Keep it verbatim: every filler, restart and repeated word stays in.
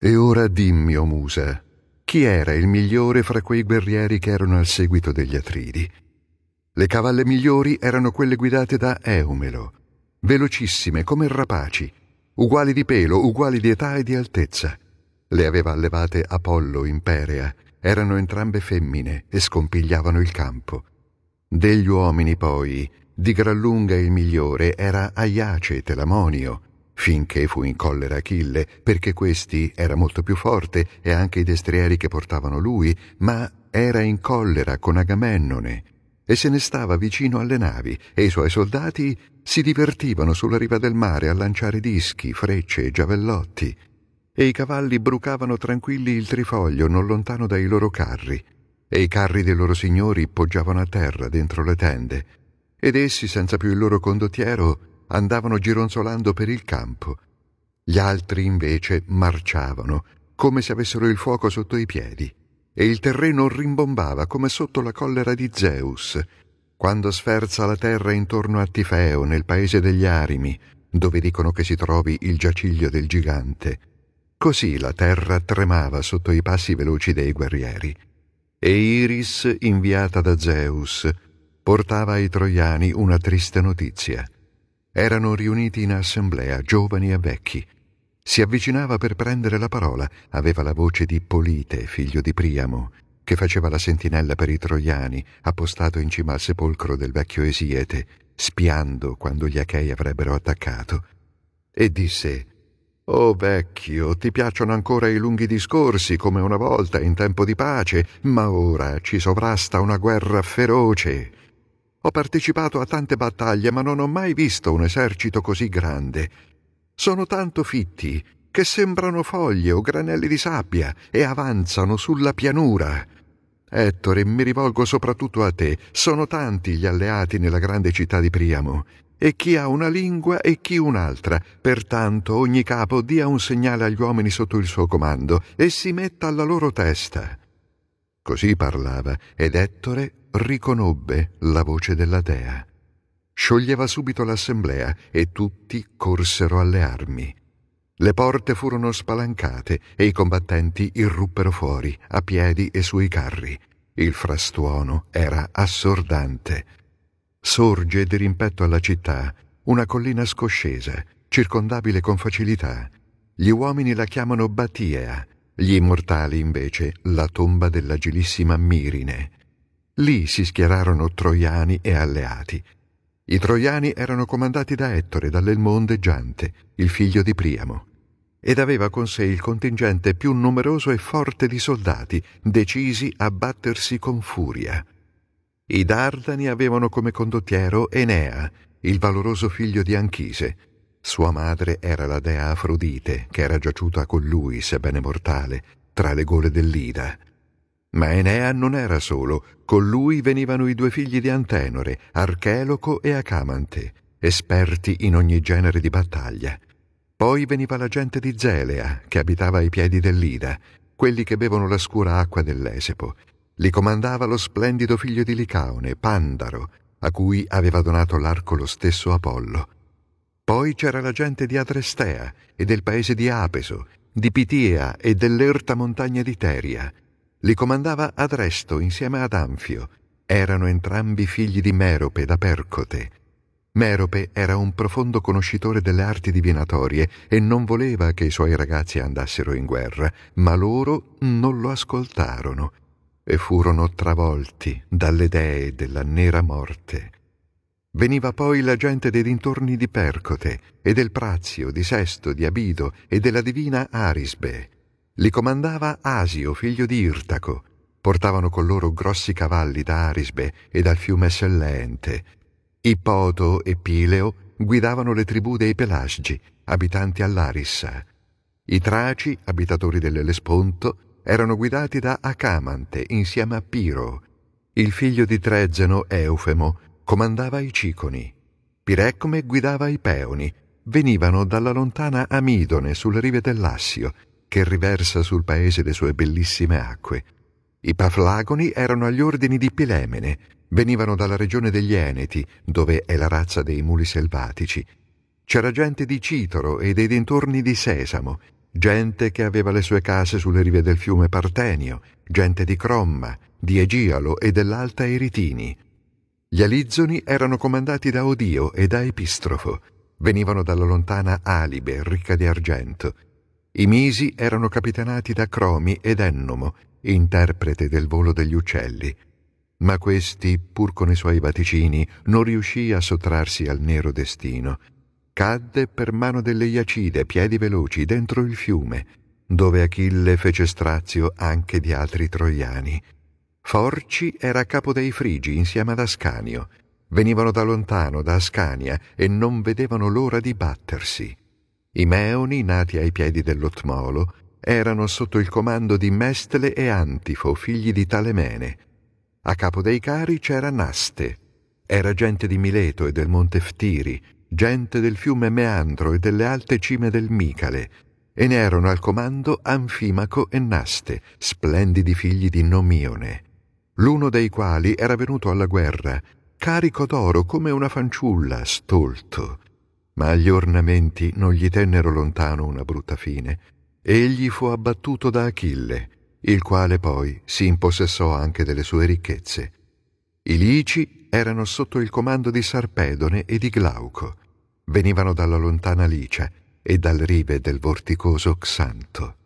E ora dimmi, o Musa, chi era il migliore fra quei guerrieri che erano al seguito degli Atridi? Le cavalle migliori erano quelle guidate da Eumelo, velocissime come rapaci, uguali di pelo, uguali di età e di altezza. Le aveva allevate Apollo in Perea, erano entrambe femmine e scompigliavano il campo. Degli uomini poi, di gran lunga il migliore era Aiace Telamonio, finché fu in collera Achille, perché questi era molto più forte e anche i destrieri che portavano lui, ma era in collera con Agamennone e se ne stava vicino alle navi e i suoi soldati si divertivano sulla riva del mare a lanciare dischi, frecce e giavellotti e i cavalli brucavano tranquilli il trifoglio non lontano dai loro carri e i carri dei loro signori poggiavano a terra dentro le tende ed essi senza più il loro condottiero andavano gironzolando per il campo. Gli altri invece marciavano, come se avessero il fuoco sotto i piedi, e il terreno rimbombava come sotto la collera di Zeus, quando sferza la terra intorno a Tifeo, nel paese degli Arimi, dove dicono che si trovi il giaciglio del gigante. Così la terra tremava sotto i passi veloci dei guerrieri. E Iris, inviata da Zeus, portava ai troiani una triste notizia. Erano riuniti in assemblea, giovani e vecchi. Si avvicinava per prendere la parola, aveva la voce di Polite, figlio di Priamo, che faceva la sentinella per i troiani, appostato in cima al sepolcro del vecchio Esiete, spiando quando gli Achei avrebbero attaccato. E disse: «O vecchio, ti piacciono ancora i lunghi discorsi come una volta in tempo di pace, ma ora ci sovrasta una guerra feroce. Ho partecipato a tante battaglie, ma non ho mai visto un esercito così grande. Sono tanto fitti che sembrano foglie o granelli di sabbia e avanzano sulla pianura. Ettore, mi rivolgo soprattutto a te. Sono tanti gli alleati nella grande città di Priamo, e chi ha una lingua e chi un'altra. Pertanto ogni capo dia un segnale agli uomini sotto il suo comando e si metta alla loro testa». Così parlava, ed Ettore riconobbe la voce della dea. Scioglieva subito l'assemblea e tutti corsero alle armi. Le porte furono spalancate e i combattenti irruppero fuori, a piedi e sui carri. Il frastuono era assordante. Sorge di rimpetto alla città una collina scoscesa, circondabile con facilità. Gli uomini la chiamano Batiea, gli immortali invece la tomba dell'agilissima Mirine. Lì si schierarono troiani e alleati. I troiani erano comandati da Ettore, dall'elmo ondeggiante, il figlio di Priamo, ed aveva con sé il contingente più numeroso e forte di soldati, decisi a battersi con furia. I Dardani avevano come condottiero Enea, il valoroso figlio di Anchise. Sua madre era la dea Afrodite, che era giaciuta con lui, sebbene mortale, tra le gole dell'Ida. Ma Enea non era solo, con lui venivano i due figli di Antenore, Archeloco e Acamante, esperti in ogni genere di battaglia. Poi veniva la gente di Zelea, che abitava ai piedi dell'Ida, quelli che bevono la scura acqua dell'Esepo. Li comandava lo splendido figlio di Licaone, Pandaro, a cui aveva donato l'arco lo stesso Apollo. Poi c'era la gente di Adrestea e del paese di Apeso, di Pitia e dell'erta montagna di Teria. Li comandava Adresto insieme ad Anfio. Erano entrambi figli di Merope da Percote. Merope era un profondo conoscitore delle arti divinatorie e non voleva che i suoi ragazzi andassero in guerra, ma loro non lo ascoltarono e furono travolti dalle dee della nera morte. Veniva poi la gente dei dintorni di Percote e del Prazio, di Sesto, di Abido e della divina Arisbe. Li comandava Asio, figlio di Irtaco. Portavano con loro grossi cavalli da Arisbe e dal fiume Selleente. Ippoto e Pileo guidavano le tribù dei Pelasgi, abitanti all'Arissa. I Traci, abitatori dell'Ellesponto, erano guidati da Acamante insieme a Piro. Il figlio di Trezeno, Eufemo, comandava i Ciconi. Pirecme guidava i Peoni. Venivano dalla lontana Amidone sulle rive dell'Assio, che riversa sul paese le sue bellissime acque. I Paflagoni erano agli ordini di Pilemene. Venivano dalla regione degli Eneti, dove è la razza dei muli selvatici. C'era gente di Citoro e dei dintorni di Sesamo. gente che aveva le sue case sulle rive del fiume Partenio, gente di Cromma, di Egialo e dell'Alta Eritini. Gli Alizzoni erano comandati da Odio e da Epistrofo. Venivano dalla lontana Alibe, ricca di argento. I Misi erano capitanati da Cromi ed Ennomo, interprete del volo degli uccelli. Ma questi, pur con i suoi vaticini, non riuscì a sottrarsi al nero destino. Cadde per mano delle Iacide, piedi veloci, dentro il fiume, dove Achille fece strazio anche di altri troiani. Forci era capo dei Frigi insieme ad Ascanio. Venivano da lontano, da Ascania, e non vedevano l'ora di battersi. I Meoni, nati ai piedi dell'Otmolo, erano sotto il comando di Mestele e Antifo, figli di Talemene. A capo dei Cari c'era Naste. Era gente di Mileto e del monte Ftiri, gente del fiume Meandro e delle alte cime del Micale, e ne erano al comando Anfimaco e Naste, splendidi figli di Nomione, l'uno dei quali era venuto alla guerra, carico d'oro come una fanciulla, stolto. Ma agli ornamenti non gli tennero lontano una brutta fine. Egli fu abbattuto da Achille, il quale poi si impossessò anche delle sue ricchezze. I Lici erano sotto il comando di Sarpedone e di Glauco. Venivano dalla lontana Licia e dalle rive del vorticoso Xanto.